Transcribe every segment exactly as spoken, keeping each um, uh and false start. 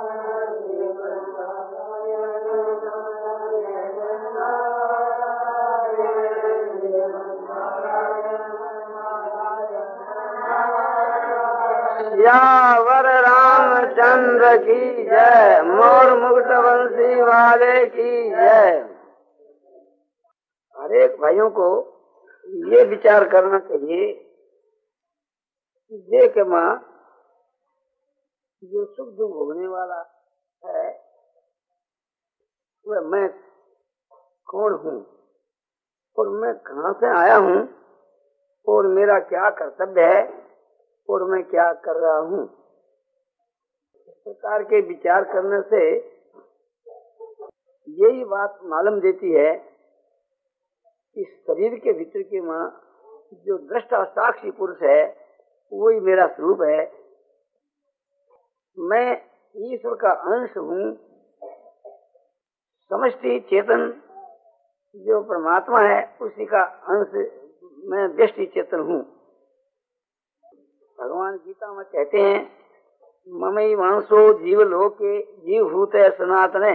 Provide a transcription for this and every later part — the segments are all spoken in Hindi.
सियावर रामचंद्र की जय, मोर मुकुट बंसी वाले की जय। हर एक भाइयों को ये विचार करना चाहिए कि ये के माँ जो सुख दुख भोगने वाला है वह मैं कौन हूँ और मैं कहाँ से आया हूँ और मेरा क्या कर्तव्य है और मैं क्या कर रहा हूँ। इस प्रकार के विचार करने से यही बात मालूम देती है कि शरीर के भीतर की माँ जो दृष्टा साक्षी पुरुष है वही मेरा स्वरूप है। मैं ईश्वर का अंश हूँ। समष्टि चेतन जो परमात्मा है उसी का अंश मैं व्यष्टि चेतन हूँ। भगवान गीता में कहते हैं ममई मांसो जीव लोके जीव भूत सनातने।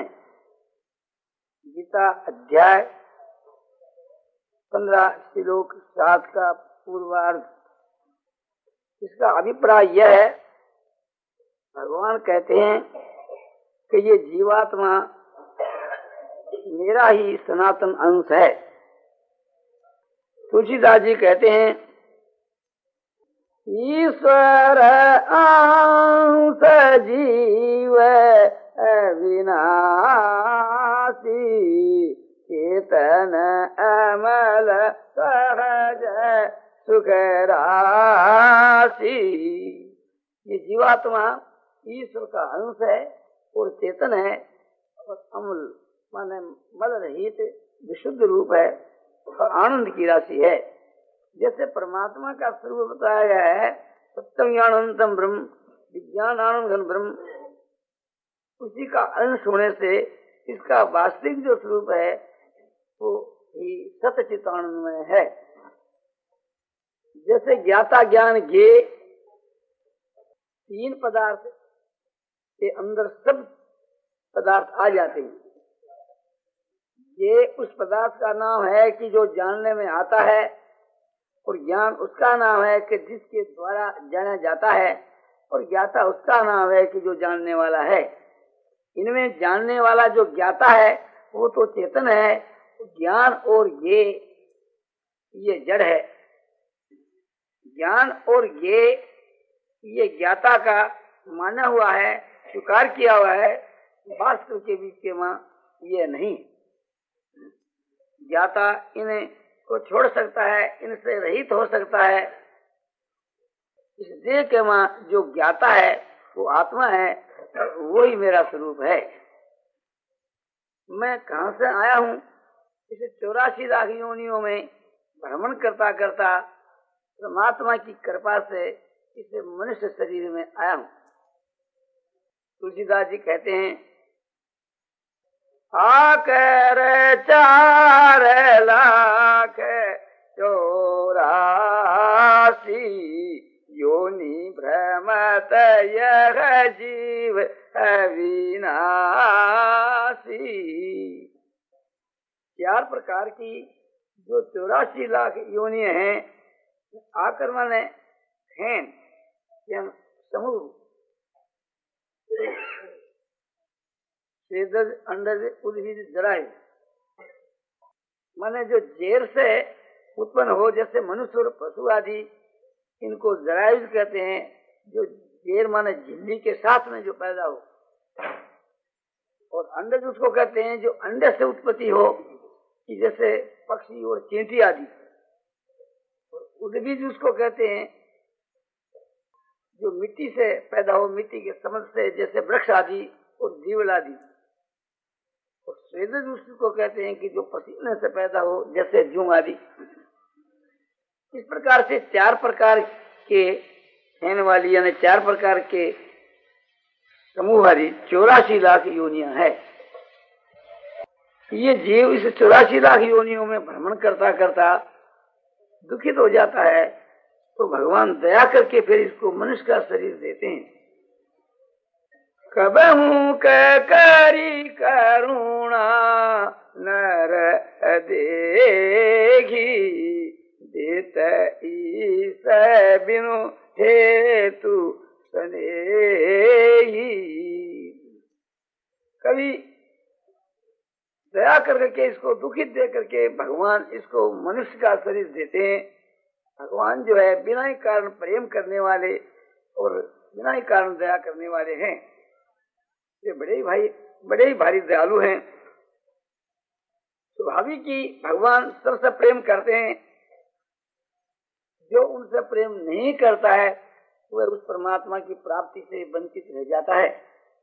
गीता अध्याय पंद्रह श्लोक सात का पूर्वार्ध। इसका अभिप्राय यह है, भगवान कहते हैं कि ये जीवात्मा मेरा ही सनातन अंश है। तुलसीदास जी कहते हैं ईश्वर अंश जीव विनाशी चेतन अमल सहज सुख राशि। ये जीवात्मा ईश्वर का अंश है और चेतन है और अमल माने मल रहित विशुद्ध रूप है और आनंद की राशि है। जैसे परमात्मा का स्वरूप बताया गया है सत्यम ज्ञानंतम ब्रह्म विज्ञानानंद घन ब्रह्म, उसी का अंश होने से इसका वास्तविक जो स्वरूप है वो ही सतचितानंदमय है। जैसे ज्ञाता ज्ञान ज्ञे तीन पदार्थ के अंदर सब पदार्थ आ जाते हैं। ये उस पदार्थ का नाम है कि जो जानने में आता है और ज्ञान उसका नाम है कि जिसके द्वारा जाना जाता है और ज्ञाता उसका नाम है कि जो जानने वाला है। इनमें जानने वाला जो ज्ञाता है वो तो चेतन है, ज्ञान और ये ये जड़ है। ज्ञान और ये ये ज्ञाता का माना हुआ है, स्वीकार किया हुआ है, वास्तव के बीच के मां ये नहीं। ज्ञाता इन्हें को छोड़ सकता है, इनसे रहित हो सकता है। इस देह के मां जो ज्ञाता है वो आत्मा है, वो ही मेरा स्वरूप है। मैं कहां से आया हूँ? इसे चौरासी लाख योनियों में भ्रमण करता करता परमात्मा की कृपा से इसे मनुष्य शरीर में आया हूँ। तुलसीदास जी कहते हैं आकर चार लाख चौरासी योनि भ्रमत यह जीव अविनाशी। चार प्रकार की जो चौरासी लाख योनि हैं आकर माने हैं समूह अंडज उद्भिद जराए माने जो जेर से उत्पन्न हो, जैसे मनुष्य और पशु आदि इनको जरायुज कहते हैं। जो जेर माने झिल्ली के साथ में जो पैदा हो, और अंडज उसको कहते हैं जो अंडे से उत्पत्ति हो, कि जैसे पक्षी और चींटी आदि। उद्भिद उसको कहते हैं जो मिट्टी से पैदा हो, मिट्टी के समझ से, जैसे वृक्ष आदि और जीवल आदि। और स्वेदज उसको कहते हैं कि जो पसीने से पैदा हो, जैसे जूं आदि। इस प्रकार से चार प्रकार के रहने वाली यानी चार प्रकार के समूह वाली चौरासी लाख योनियां है। ये जीव इस चौरासी लाख योनियों में भ्रमण करता करता दुखित हो जाता है, तो भगवान दया करके फिर इसको मनुष्य का शरीर देते हैं। कबहू करी करुणा नर देगी देत ईस बिनु हेतु स्नेही। कभी दया करके इसको दुखित दे करके भगवान इसको मनुष्य का शरीर देते हैं। भगवान जो है बिना ही कारण प्रेम करने वाले और बिना ही कारण दया करने वाले हैं। ये बड़े ही भाई बड़े ही भारी दयालु हैं। स्वाभाविक ही भगवान सबसे प्रेम करते हैं। जो उनसे प्रेम नहीं करता है वह उस परमात्मा की प्राप्ति से वंचित रह जाता है।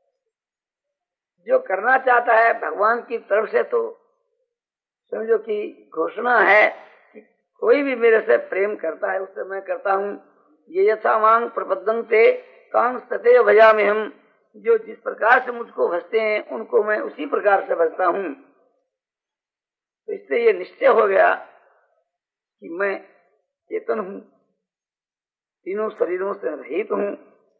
जो करना चाहता है भगवान की तरफ से तो समझो कि घोषणा है कि कोई भी मेरे से प्रेम करता है उससे मैं करता हूँ। ये यथा मांग प्रपद्यन्ते कांस तते भजामि हम। जो जिस प्रकार से मुझको भजते हैं उनको मैं उसी प्रकार से भजता हूँ। तो इससे ये निश्चय हो गया कि मैं चेतन हूँ, तीनों शरीरों से रहित हूँ।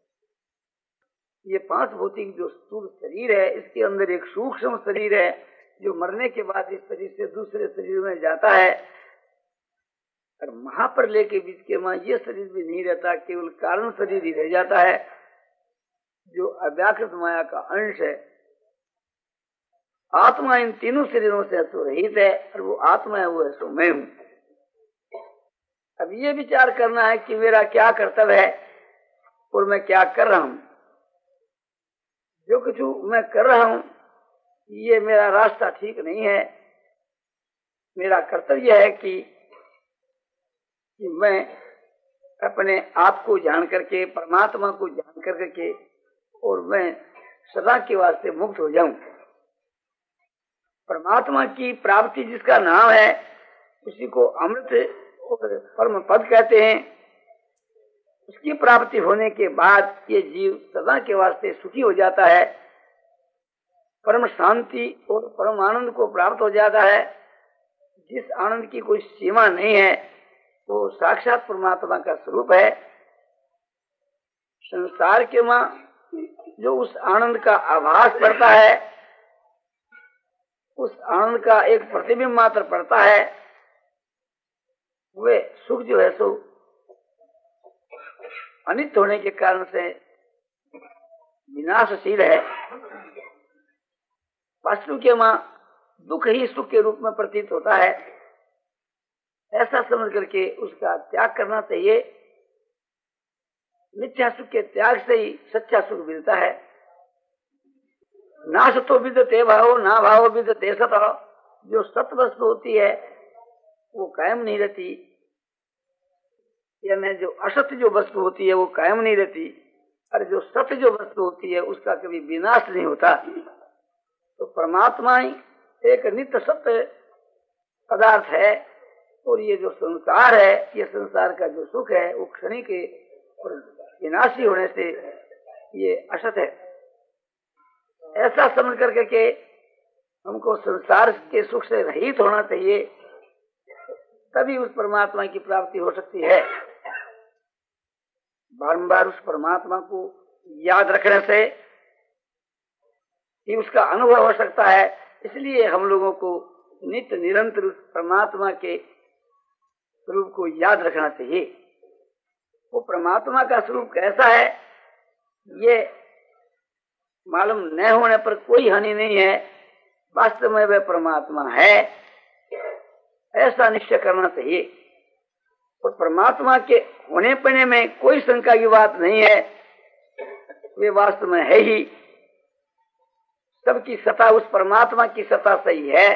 ये पांच भौतिक जो स्थूल शरीर है इसके अंदर एक सूक्ष्म शरीर है जो मरने के बाद इस शरीर से दूसरे शरीर में जाता है। और महाप्रलय के बीच के मां ये शरीर भी नहीं रहता, केवल कारण शरीर ही रह जाता है जो अव्याकृत माया का अंश है। आत्मा इन तीनों शरीरों से तो रहित है और वो आत्मा है, वो है सो मैं हूँ। अब ये विचार करना है कि मेरा क्या कर्तव्य है और मैं क्या कर रहा हूँ। जो कुछ मैं कर रहा हूँ ये मेरा रास्ता ठीक नहीं है। मेरा कर्तव्य है कि, कि मैं अपने आप को जान करके परमात्मा को जान करके और मैं सदा के वास्ते मुक्त हो जाऊं। परमात्मा की प्राप्ति जिसका नाम है उसी को अमृत और परम पद कहते हैं। उसकी प्राप्ति होने के बाद ये जीव सदा के वास्ते सुखी हो जाता है, परम शांति और परम आनंद को प्राप्त हो जाता है। जिस आनंद की कोई सीमा नहीं है वो साक्षात परमात्मा का स्वरूप है। संसार के मां जो उस आनंद का आभास पड़ता है, उस आनंद का एक प्रतिबिंब मात्र पड़ता है, वे सुख जो है सो अनित्य होने के कारण से विनाशशील है। वास्तु के मां दुख ही सुख के रूप में प्रतीत होता है। ऐसा समझ करके उसका त्याग करना चाहिए। मिथ्या सुख के त्याग से ही सच्चा सुख मिलता है। ना सतो विद्यते भाव ना भाव विद्यते सत। जो सत वस्तु होती है वो कायम नहीं रहती, यानी जो असत्य जो वस्तु होती है वो कायम नहीं रहती, और जो सत्य जो वस्तु होती है उसका कभी विनाश नहीं होता। तो परमात्मा ही एक नित्य सत्य पदार्थ है और ये जो संसार है, ये संसार का जो सुख है वो क्षणिक और विनाशी होने से ये असत है। ऐसा समझ करके के हमको संसार के सुख से रहित होना चाहिए, तभी उस परमात्मा की प्राप्ति हो सकती है। बारंबार उस परमात्मा को याद रखने से ही उसका अनुभव हो सकता है। इसलिए हम लोगों को नित्य निरंतर उस परमात्मा के स्वरूप को याद रखना चाहिए। वो परमात्मा का स्वरूप कैसा है ये मालूम न होने पर कोई हानि नहीं है। वास्तव में वह परमात्मा है, ऐसा निश्चय करना चाहिए। और परमात्मा के होने पने में कोई शंका की बात नहीं है, वे वास्तव में है ही। सबकी सत्ता उस परमात्मा की सत्ता से ही है।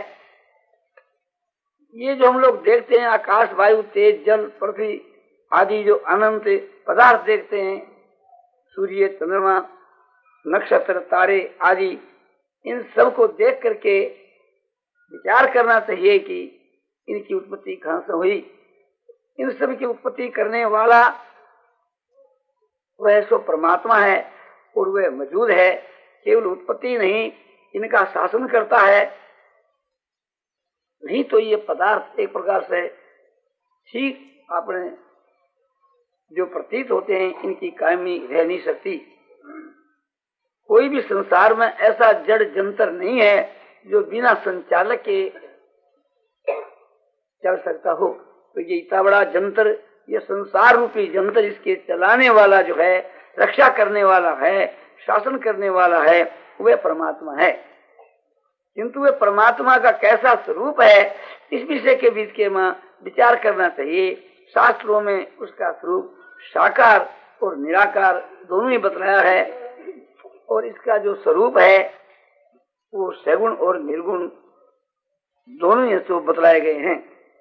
ये जो हम लोग देखते हैं आकाश वायु तेज जल पृथ्वी आदि जो अनंत पदार्थ देखते हैं, सूर्य चंद्रमा नक्षत्र तारे आदि, इन सब को देख करके विचार करना चाहिए कि इनकी उत्पत्ति कहां से हुई। इन सब की उत्पत्ति करने वाला वह सो परमात्मा है और वह मौजूद है। केवल उत्पत्ति नहीं, इनका शासन करता है। नहीं तो ये पदार्थ एक प्रकार से ठीक अपने जो प्रतीत होते हैं इनकी कायमी रह नहीं सकती। कोई भी संसार में ऐसा जड़ जंतर नहीं है जो बिना संचालक के चल सकता हो। तो ये इतना बड़ा जंतर, ये संसार रूपी जंतर, इसके चलाने वाला जो है, रक्षा करने वाला है, शासन करने वाला है, वह परमात्मा है। किंतु वह परमात्मा का कैसा स्वरूप है, इस विषय के बीच के में विचार करना चाहिए। शास्त्रों में उसका स्वरूप साकार और निराकार दोनों ही बतलाया है, और इसका जो स्वरूप है वो सगुण और निर्गुण दोनों ही स्वरूप बतलाए गए हैं।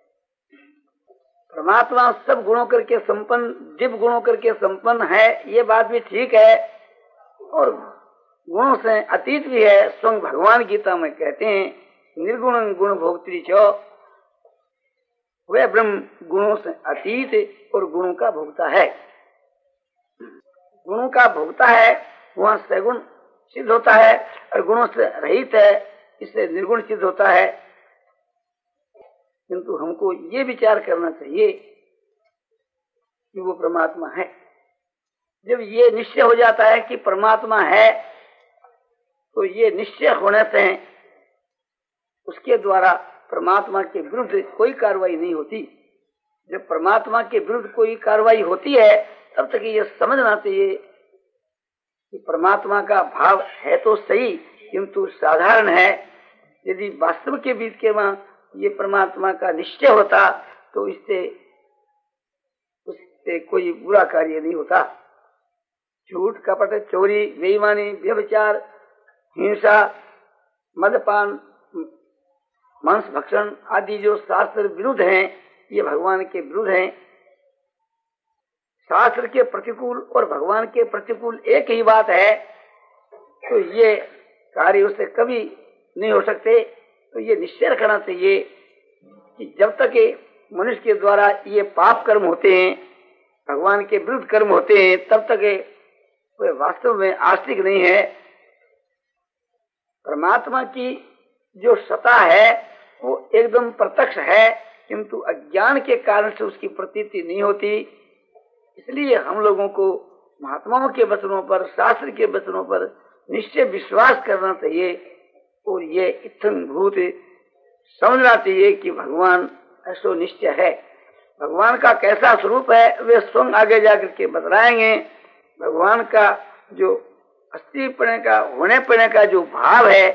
परमात्मा सब गुणों करके संपन्न, दिव्य गुणों करके संपन्न है, ये बात भी ठीक है, और गुणों से अतीत भी है। स्वयं भगवान गीता में कहते हैं निर्गुण गुण भोक्त्री चो, वह ब्रह्म गुणों से अतीत और गुणों का भोक्ता है। गुणों का भोक्ता है वहाँ सगुण सिद्ध होता है, और गुणों से रहित है, इससे निर्गुण सिद्ध होता है। किंतु हमको ये विचार करना चाहिए कि वो परमात्मा है। जब ये निश्चय हो जाता है कि परमात्मा है, तो ये निश्चय होने से उसके द्वारा परमात्मा के विरुद्ध कोई कार्रवाई नहीं होती। जब परमात्मा के विरुद्ध कोई कार्रवाई होती है, तब तक ये समझना चाहिए कि परमात्मा का भाव है तो सही, किंतु साधारण है। यदि वास्तव के बीच के वहां ये परमात्मा का निश्चय होता, तो इससे उससे कोई बुरा कार्य नहीं होता। झूठ, कपट, चोरी, बेईमानी, व्यभिचार, हिंसा, मदपान, मांस भक्षण आदि जो शास्त्र विरुद्ध हैं, ये भगवान के विरुद्ध हैं। शास्त्र के प्रतिकूल और भगवान के प्रतिकूल एक ही बात है, तो ये कार्य उससे कभी नहीं हो सकते। तो ये निश्चय रखना चाहिए कि जब तक मनुष्य के द्वारा ये पाप कर्म होते हैं, भगवान के विरुद्ध कर्म होते हैं, तब तक वे वास्तव में आस्तिक नहीं है। परमात्मा की जो सत्ता है वो एकदम प्रत्यक्ष है, किंतु अज्ञान के कारण से उसकी प्रतीति नहीं होती। इसलिए हम लोगों को महात्माओं के वचनों पर, शास्त्र के वचनों पर निश्चय विश्वास करना चाहिए, और ये इत्थन भूत समझना चाहिए कि भगवान ऐसो निश्चय है। भगवान का कैसा स्वरूप है वे स्वयं आगे जाकर के बतलाएंगे। भगवान का जो अस्तित्व का, होने पड़ने का जो भाव है,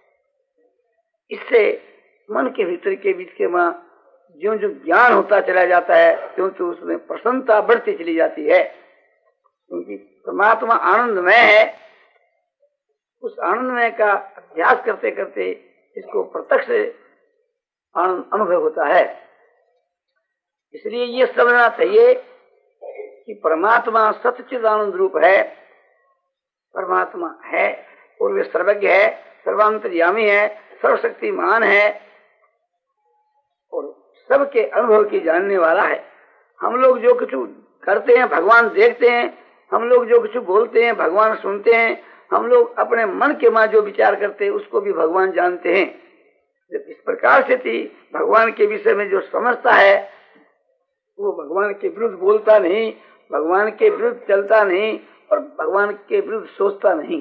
इससे मन के भीतर के बीच के मां जो जो ज्ञान होता चला जाता है, क्योंकि उसमें प्रसन्नता बढ़ती चली जाती है। क्योंकि परमात्मा आनंदमय है, उस आनंदमय का अभ्यास करते करते इसको प्रत्यक्ष आनंद अनुभव होता है। इसलिए ये समझना चाहिए कि परमात्मा सच्चिद आनंद रूप है। परमात्मा है और वे सर्वज्ञ है, सर्वांतर्यामी है, सर्वशक्तिमान है, और सबके अनुभव की जानने वाला है। हम लोग जो कुछ करते हैं भगवान देखते हैं, हम लोग जो कुछ बोलते हैं भगवान सुनते हैं, हम लोग अपने मन के मां जो विचार करते हैं उसको भी भगवान जानते हैं। जब इस प्रकार से थी भगवान के विषय में जो समझता है वो भगवान के विरुद्ध बोलता नहीं, भगवान के विरुद्ध चलता नहीं, और भगवान के विरुद्ध सोचता नहीं।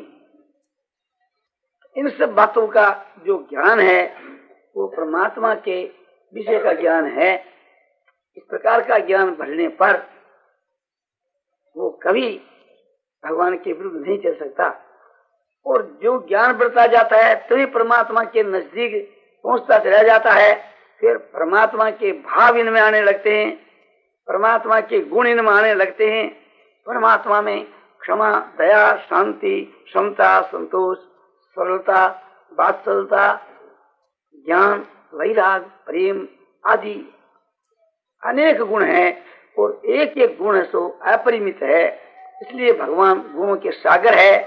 इन सब बातों का जो ज्ञान है वो परमात्मा के विषय का ज्ञान है। इस प्रकार का ज्ञान बढ़ने पर वो कभी भगवान के विरुद्ध नहीं चल सकता, और जो ज्ञान बढ़ता जाता है तभी परमात्मा के नजदीक पहुंचता चला जाता है। फिर परमात्मा के भाव इनमें आने लगते हैं, परमात्मा के गुण इनमें आने लगते हैं। परमात्मा में क्षमा, दया, शांति, क्षमता, संतोष, सरलता, वात्सल्यता, ज्ञान, वैराग, प्रेम आदि अनेक गुण हैं, और एक एक गुण सो अपरिमित है। इसलिए भगवान गुणों के सागर है।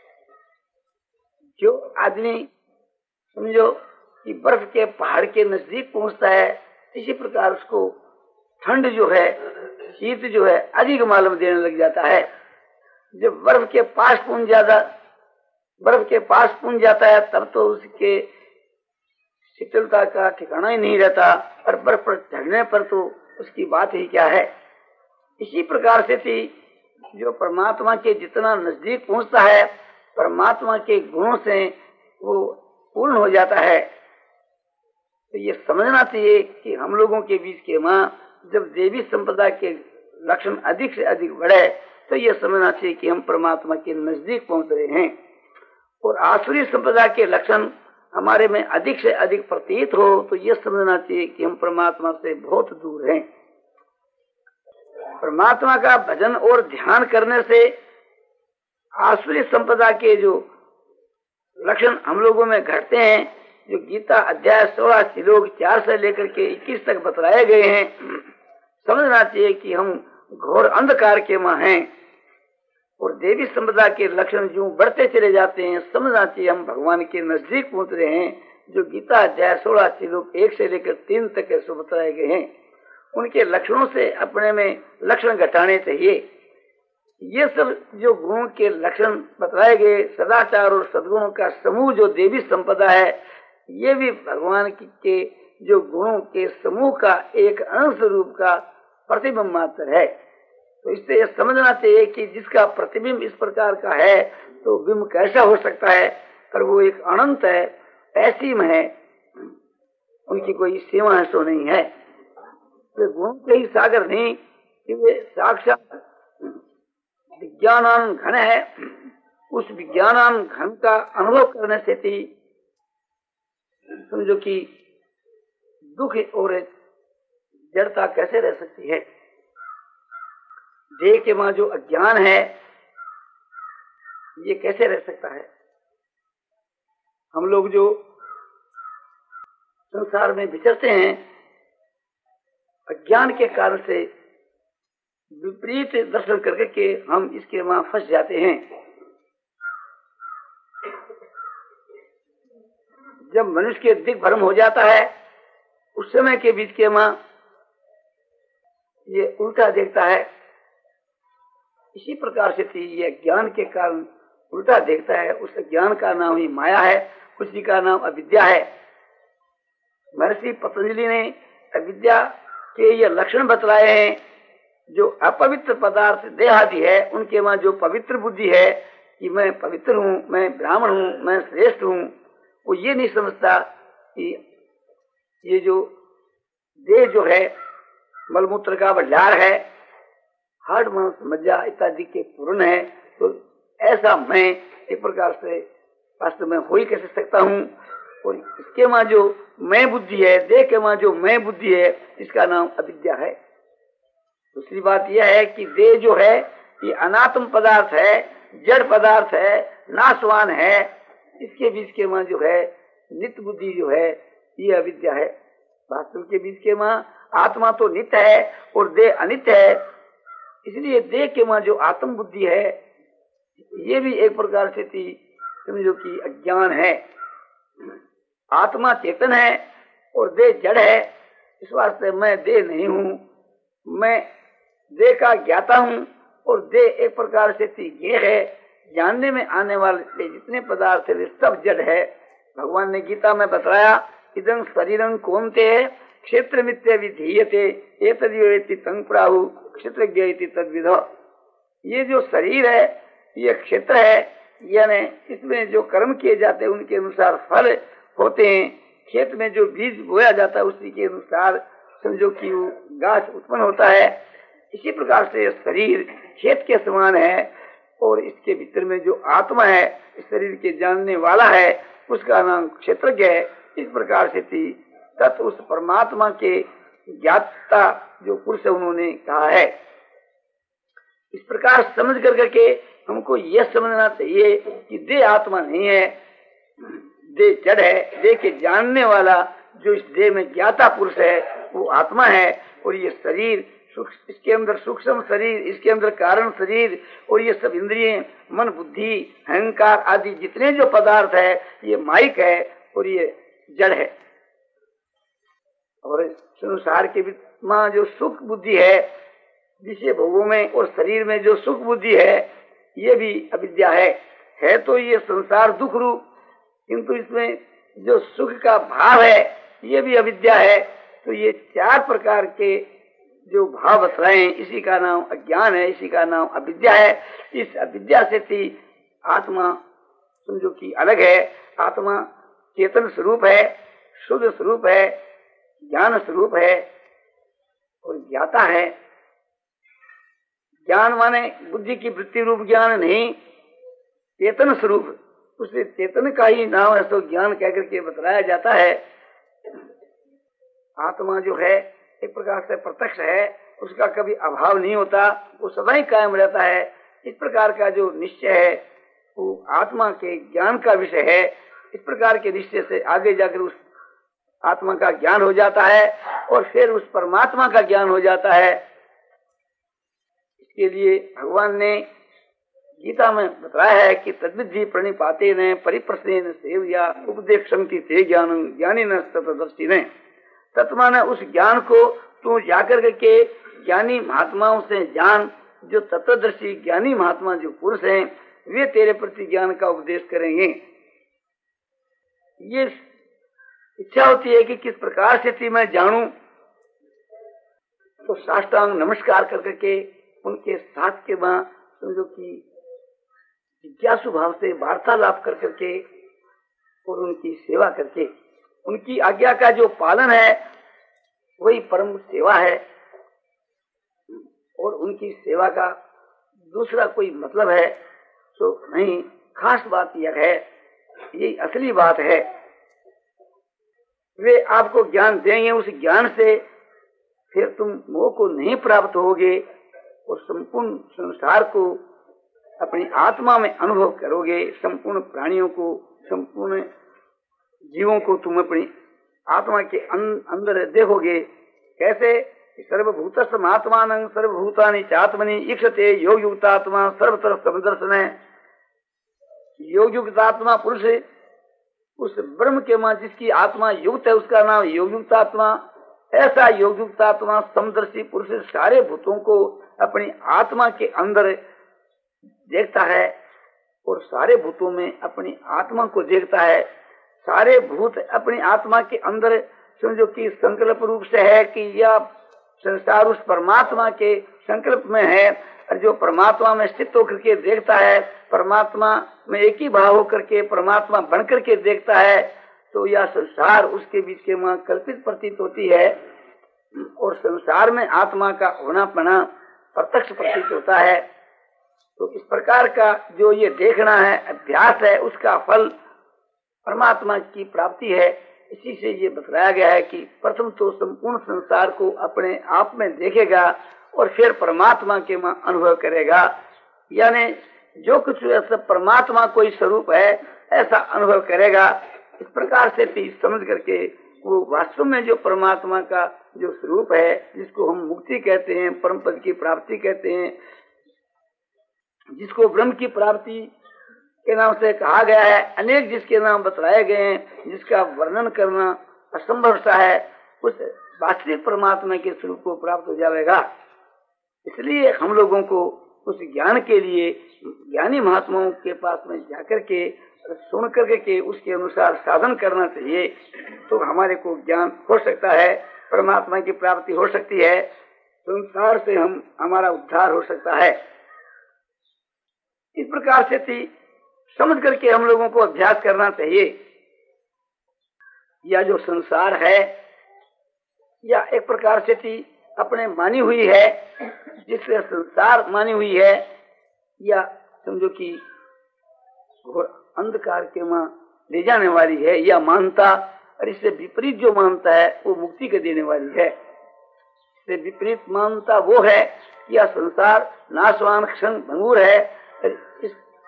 जो आदमी समझो कि बर्फ के पहाड़ के नजदीक पहुंचता है, इसी प्रकार उसको ठंड जो है, शीत जो है अधिक मालूम देने लग जाता है। जब बर्फ के पास पहुंच जाता बर्फ के पास पहुंच जाता है तब तो उसके शीतलता का ठिकाना ही नहीं रहता, और बर्फ पर चढ़ने पर तो उसकी बात ही क्या है। इसी प्रकार से थी जो परमात्मा के जितना नजदीक पहुंचता है परमात्मा के गुणों से वो पूर्ण हो जाता है। तो ये समझना चाहिए कि हम लोगों के बीच के माँ जब देवी संपदा के लक्षण अधिक से अधिक बढ़े तो ये समझना चाहिए कि हम परमात्मा के नजदीक पहुंच रहे हैं, और आसुरी संपदा के लक्षण हमारे में अधिक से अधिक प्रतीत हो तो ये समझना चाहिए कि हम परमात्मा से बहुत दूर हैं। परमात्मा का भजन और ध्यान करने से आसुरी संपदा के जो लक्षण हम लोगों में घटते हैं, जो गीता अध्याय सोलह श्लोक चार से लेकर के इक्कीस तक बतलाए गए हैं, समझना चाहिए कि हम घोर अंधकार के मां हैं, और देवी संपदा के लक्षण जो बढ़ते चले जाते हैं, समझना चाहिए हम भगवान के नजदीक पहुंच रहे हैं, जो गीता अध्याय सोलह श्लोक एक से लेकर तीन तक ऐसे बताए गए हैं। उनके लक्षणों से अपने में लक्षण घटाने चाहिए। ये सब जो गुणों के लक्षण बतलाए गए, सदाचार और सद्गुणों का समूह जो देवी संपदा है, ये भी भगवान के जो गुणों के समूह का एक अंश रूप का प्रतिबिंब मात्र है। तो इससे यह समझना चाहिए कि जिसका प्रतिबिंब इस प्रकार का है तो बिंब कैसा हो सकता है, पर वो एक अनंत है, असीम है, उनकी कोई सीमा है सो नहीं है। वे गुणों के ही सागर नहीं कि वे साक्षात विज्ञानान घन है। उस विज्ञानान घन का अनुभव करने से थी समझो कि दुख और जड़ता कैसे रह सकती है। देह के मां जो अज्ञान है ये कैसे रह सकता है। हम लोग जो संसार में विचरते हैं अज्ञान के कारण से विपरीत दर्शन करके के हम इसके वहां फंस जाते हैं। जब मनुष्य के दिग्भ्रम हो जाता है उस समय के बीच के मां ये उल्टा देखता है। इसी प्रकार से थी ये ज्ञान के कारण उल्टा देखता है। उस ज्ञान का नाम ही माया है, उसी का नाम अविद्या है। महर्षि पतंजलि ने अविद्या के ये लक्षण बतलाए हैं। जो अपवित्र पदार्थ देहादि है उनके वहां जो पवित्र बुद्धि है कि मैं पवित्र हूँ, मैं ब्राह्मण हूँ, मैं श्रेष्ठ हूँ, वो ये नहीं समझता कि ये जो देह जो है मलमूत्र का भंडार है, हाड़ मांस मज्जा इत्यादि के पूर्ण है, तो ऐसा मैं एक प्रकार से वास्तव में हो ही कैसे सकता हूँ। और इसके वहां जो मैं बुद्धि है, देह के वहां जो मैं बुद्धि है, इसका नाम अविद्या है। दूसरी बात यह है कि देह जो है ये अनात्म पदार्थ है, जड़ पदार्थ है, नाशवान है। इसके बीच के वहां जो है नित्य बुद्धि जो है ये अविद्या है। वास्तव के बीच के वहां आत्मा तो नित्य है और देह अनित्य है, इसलिए देह के वहां जो आत्म बुद्धि है ये भी एक प्रकार से थी समझो कि अज्ञान है। आत्मा चेतन है और देह जड़ है। इस वास्ते मैं देह नहीं हूँ, मैं देह का ज्ञाता हूँ और देह एक प्रकार से थी ये है। जानने में आने वाले जितने पदार्थ है वे सब जड़ है। भगवान ने गीता में बताया इदं शरीरं कौन्तेय क्षेत्र मित्य विधीयते एतद्वेति तं प्राहु क्षेत्रज्ञ इति तद्विदो। ये जो शरीर है ये क्षेत्र है, यानी इसमें जो कर्म किए जाते हैं उनके अनुसार फल होते हैं। खेत में जो बीज बोया जाता है उसी के अनुसार समझो कि वो गाछ उत्पन्न होता है। इसी प्रकार से शरीर खेत के समान है और इसके भीतर में जो आत्मा है इस शरीर के जानने वाला है उसका नाम क्षेत्रज्ञ है। इस प्रकार से थी तत् उस परमात्मा के ज्ञाता जो पुरुष उन्होंने कहा है। इस प्रकार समझ कर करके हमको यह समझना चाहिए कि देह आत्मा नहीं है, देह जड़ है। देह के जानने वाला जो इस देह में ज्ञाता पुरुष है वो आत्मा है, और ये शरीर इसके अंदर सूक्ष्म शरीर, इसके अंदर कारण शरीर और ये सब इंद्रिय मन बुद्धि अहंकार आदि जितने जो पदार्थ है ये माइक है और ये जड़ है। और संसार के मां जो सुख बुद्धि है विषय भोगों में और शरीर में जो सुख बुद्धि है ये भी अविद्या है। है तो ये संसार दुख रूप, किंतु इसमें जो सुख का भाव है ये भी अविद्या है। तो ये चार प्रकार के जो भाव बतलाए हैं इसी का नाम अज्ञान है, इसी का नाम अविद्या है। इस अविद्या से थी आत्मा समझो कि अलग है। आत्मा चेतन स्वरूप है, शुद्ध स्वरूप है, ज्ञान स्वरूप है और ज्ञाता है। ज्ञान माने बुद्धि की वृत्ति रूप ज्ञान नहीं, चेतन स्वरूप, उसे चेतन का ही नाम है तो ज्ञान कहकर के बताया जाता है। आत्मा जो है एक प्रकार से प्रत्यक्ष है, उसका कभी अभाव नहीं होता, वो सदा ही कायम रहता है। इस प्रकार का जो निश्चय है वो आत्मा के ज्ञान का विषय है। इस प्रकार के निश्चय से आगे जाकर उस आत्मा का ज्ञान हो जाता है और फिर उस परमात्मा का ज्ञान हो जाता है। इसके लिए भगवान ने गीता में बताया है कि तद्विद्धि प्रणिपाते न परिप्रश्नेन सेव्या उपदेक्षम की ते ज्ञान ज्ञानी न तत्वदर्शी ने। तत्मा ने उस ज्ञान को तू जाकर के ज्ञानी महात्माओं से जान, जो तत्वदर्शी ज्ञानी महात्मा जो पुरुष हैं वे तेरे प्रति ज्ञान का उपदेश करेंगे। ये इच्छा होती है कि किस प्रकार से थी मैं जानूं, तो साष्टांग नमस्कार कर करके उनके साथ के वहां समझो कि जिज्ञासु भाव से वार्तालाप कर करके और उनकी सेवा करके, उनकी आज्ञा का जो पालन है वही परम सेवा है और उनकी सेवा का दूसरा कोई मतलब है तो नहीं। खास बात यह है, यही असली बात है, वे आपको ज्ञान देंगे, उस ज्ञान से फिर तुम मोह को नहीं प्राप्त होगे और संपूर्ण संसार को अपनी आत्मा में अनुभव करोगे। संपूर्ण प्राणियों को, संपूर्ण जीवों को तुम अपनी आत्मा के अंदर देखोगे। कैसे? सर्वभूतस्थम आत्मानं सर्वभूतानि चात्मनि इक्षते योग युक्तात्मा सर्वत्र समदर्शन। योग युक्तात्मा पुरुष उस ब्रह्म के मां जिसकी आत्मा युक्त है उसका नाम योग युक्तात्मा। ऐसा योग युक्तात्मा समदर्शी पुरुष सारे भूतों को अपनी आत्मा के अंदर देखता है और सारे भूतों में अपनी आत्मा को देखता है। सारे भूत अपनी आत्मा के अंदर समझो कि संकल्प रूप से है कि यह संसार उस परमात्मा के संकल्प में है, और जो परमात्मा में स्थित होकर के देखता है, परमात्मा में एक ही भाव होकर के परमात्मा बन करके देखता है, तो यह संसार उसके बीच के मां कल्पित प्रतीत होती है और संसार में आत्मा का होना पना प्रत्यक्ष प्रतीत होता है। तो इस प्रकार का जो ये देखना है, अभ्यास है, उसका फल परमात्मा की प्राप्ति है। इसी से ये बतलाया गया है कि प्रथम तो संपूर्ण संसार को अपने आप में देखेगा और फिर परमात्मा के मां अनुभव करेगा। यानी जो कुछ ऐसा परमात्मा कोई स्वरूप है ऐसा अनुभव करेगा। इस प्रकार से भी समझ करके वो वास्तव में जो परमात्मा का जो स्वरूप है, जिसको हम मुक्ति कहते हैं, परम पद की प्राप्ति कहते हैं, जिसको ब्रह्म की प्राप्ति के नाम से कहा गया है, अनेक जिसके नाम बतलाए गए हैं, जिसका वर्णन करना असंभव सा है, उस वास्तविक परमात्मा के स्वरूप को प्राप्त हो जाएगा। इसलिए हम लोगों को उस ज्ञान के लिए ज्ञानी महात्माओं के पास में जाकर के सुन करके के उसके अनुसार साधन करना चाहिए, तो हमारे को ज्ञान हो सकता है, परमात्मा की प्राप्ति हो सकती है, संसार से हम हमारा उद्धार हो सकता है। इस प्रकार से थी समझ करके हम लोगों को अभ्यास करना चाहिए। या जो संसार है या एक प्रकार से थी अपने मानी हुई है, जिससे संसार मानी हुई है, या समझो कि घोर अंधकार के मां ले जाने वाली है, या मानता, और इससे विपरीत जो मानता है वो मुक्ति के देने वाली है। इससे विपरीत मानता वो है कि यह संसार नाशवान क्षण भंगुर है, इस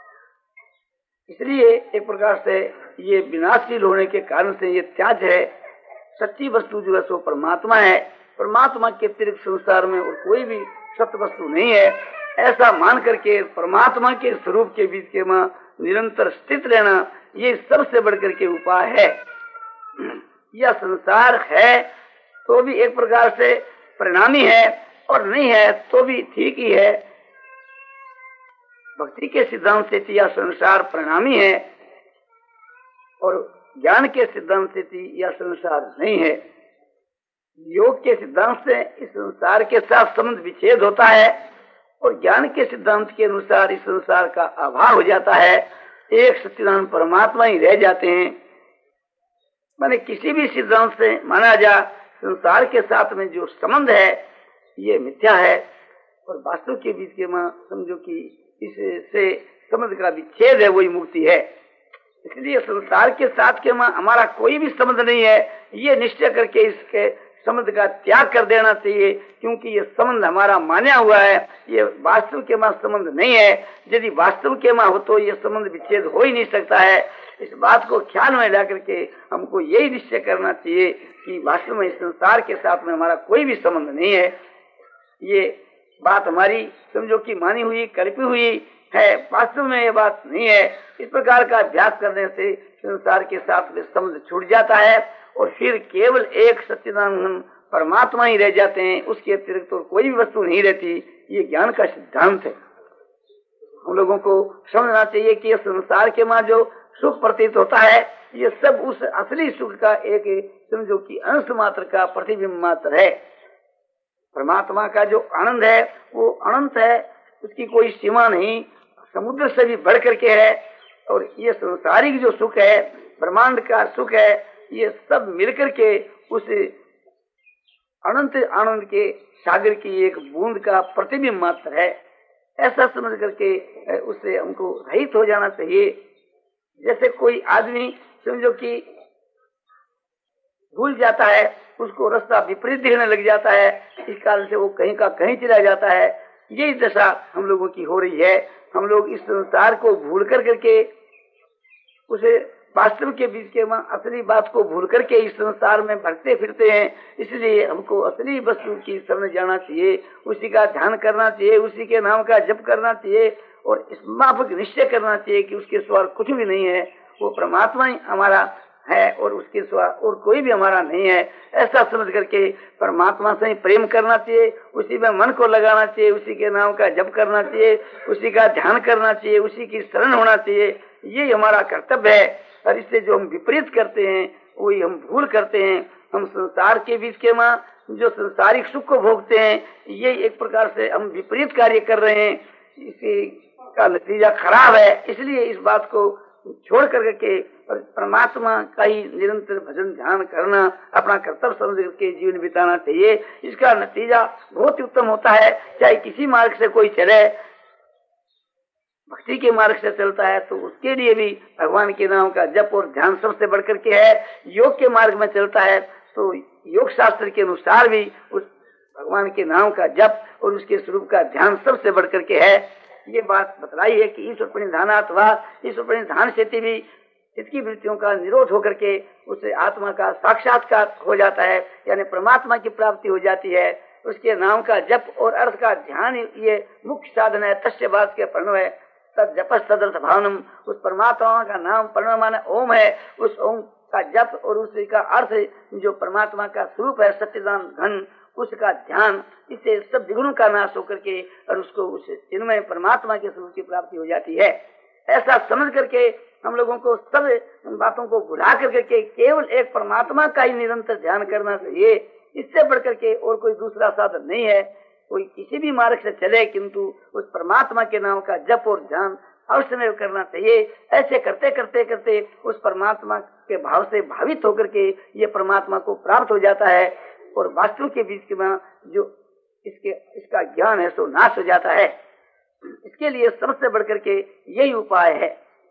इसलिए एक प्रकार से ये विनाशशील होने के कारण से ये त्याज है। सच्ची वस्तु जो है सो परमात्मा है, परमात्मा के अतिरिक्त संसार में और कोई भी सत्य वस्तु नहीं है। ऐसा मान करके परमात्मा के स्वरूप के बीच के मां निरंतर स्थित रहना, ये सबसे बढ़कर के उपाय है। यह संसार है तो भी एक प्रकार से परिणामी है और नहीं है तो भी ठीक ही है। भक्ति के सिद्धांत से यह संसार परिणामी है और ज्ञान के सिद्धांत से यह संसार नहीं है। योग के सिद्धांत से इस संसार के साथ संबंध विच्छेद होता है और ज्ञान के सिद्धांत के अनुसार इस संसार का अभाव हो जाता है। एक सच्चिदानंद परमात्मा ही रह जाते हैं। माने किसी भी सिद्धांत से माना जा संसार के साथ में जो संबंध है ये मिथ्या है, और वास्तव के बीच के मां समझो कि इससे संबंध का विच्छेद है, वही मुक्ति है। इसलिए संसार के साथ के मां हमारा कोई भी संबंध नहीं है, ये निश्चय करके इसके संबंध का त्याग कर देना चाहिए, क्योंकि ये संबंध हमारा माना हुआ है, ये वास्तव के मां संबंध नहीं है। यदि वास्तव के मां हो तो ये संबंध विच्छेद हो ही नहीं सकता है। इस बात को ख्याल में ला करके हमको यही निश्चय करना चाहिए कि वास्तव में इस संसार के साथ में हमारा कोई भी संबंध नहीं है। ये बात हमारी समझो कि मानी हुई कल्पी हुई है, वास्तव में ये बात नहीं है। इस प्रकार का अभ्यास करने से संसार के साथ में संबंध छूट जाता है और फिर केवल एक सच्चिदानंद परमात्मा ही रह जाते हैं, उसके अतिरिक्त तो कोई भी वस्तु नहीं रहती। ये ज्ञान का सिद्धांत है। हम लोगों को समझना चाहिए कि ये संसार के मां जो सुख प्रतीत होता है ये सब उस असली सुख का एक समझो कि अंश मात्र का प्रतिबिंब मात्र है। परमात्मा का जो आनंद है वो अनंत है, उसकी कोई सीमा नहीं, समुद्र से भी बढ़ करके है। और ये संसारिक जो सुख है, ब्रह्मांड का सुख है, ये सब मिलकर के उस अनंत आनंद के सागर की एक बूंद का प्रतिबिंब मात्र है। ऐसा समझ करके उससे हमको रहित हो जाना चाहिए। जैसे कोई आदमी समझो कि भूल जाता है, उसको रास्ता विपरीत दिखने लग जाता है, इस कारण से वो कहीं का कहीं चला जाता है। यही दशा हम लोगों की हो रही है। हम लोग इस संसार को भूल कर करके उसे वास्तव के बीच के मां असली बात को भूल करके इस संसार में भटकते फिरते हैं। इसलिए हमको असली वस्तु की समझ जाना चाहिए, उसी का ध्यान करना चाहिए, उसी के नाम का जप करना चाहिए और इस माफक निश्चय करना चाहिए कि उसके सिवा कुछ भी नहीं है, वो परमात्मा ही हमारा है और उसके सिवा और कोई भी हमारा नहीं है। ऐसा समझ करके परमात्मा से ही प्रेम करना चाहिए, उसी में मन को लगाना चाहिए, उसी के नाम का जप करना चाहिए, उसी का ध्यान करना चाहिए, उसी की शरण होना चाहिए। यही हमारा कर्तव्य है। और इससे जो हम विपरीत करते हैं वही हम भूल करते हैं। हम संसार के बीच के मां जो संसारिक सुख को भोगते हैं, ये एक प्रकार से हम विपरीत कार्य कर रहे हैं, इसी का नतीजा खराब है। इसलिए इस बात को छोड़ करके परमात्मा का ही निरंतर भजन ध्यान करना अपना कर्तव्य समझ करके जीवन बिताना चाहिए। इसका नतीजा बहुत ही उत्तम होता है। चाहे किसी मार्ग से कोई चले, भक्ति के मार्ग से चलता है तो उसके लिए भी भगवान के नाम का जप और ध्यान सबसे बढ़कर के है। योग के मार्ग में चलता है तो योग शास्त्र के अनुसार भी उस भगवान के नाम का जप और उसके स्वरूप का ध्यान सबसे बढ़कर के है। ये बात बतलाई है कि ईश्वर प्रणिधानात् वा, ईश्वर प्रणिधान से भी इसकी वृत्तियों का निरोध होकर के उससे आत्मा का साक्षात्कार हो जाता है, यानी परमात्मा की प्राप्ति हो जाती है। उसके नाम का जप और अर्थ का ध्यान ये मुख्य साधन है। तस्य बात के प्रणव है तद जपस तदर्थ भावनम। उस परमात्मा का नाम प्रणव माने ओम है, उस ओम का जप और उसी का अर्थ जो परमात्मा का स्वरूप है सच्चिदानंद घन, उसका ध्यान, इससे सब विघ्नों का नाश होकर के और उसको उस चिन्मय परमात्मा के स्वरूप की प्राप्ति हो जाती है। ऐसा समझ करके हम लोगों को सब बातों को भुला करके के केवल एक परमात्मा का ही निरंतर ध्यान करना चाहिए। इससे बढ़कर के और कोई दूसरा साधन नहीं है। कोई किसी भी मार्ग से चले किंतु उस परमात्मा के नाम का जप और ध्यान अवश्य में करना चाहिए। ऐसे करते करते करते उस परमात्मा के भाव से भावित होकर के ये परमात्मा को प्राप्त हो जाता है और वास्तु के बीच में जो इसके इसका ज्ञान है सो नाश हो जाता है। इसके लिए सबसे बढ़कर के यही उपाय है।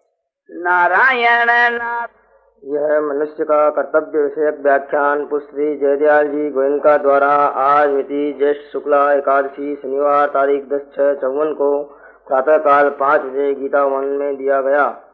नारायण नाथ। यह मनुष्य का कर्तव्य विषयक व्याख्यान पुश्री जयदयाल जी गोयनका द्वारा आज मिति ज्येष्ठ शुक्ला एकादशी शनिवार तारीख दस छह चौवन को प्रातः काल पाँच बजे गीता वन में दिया गया।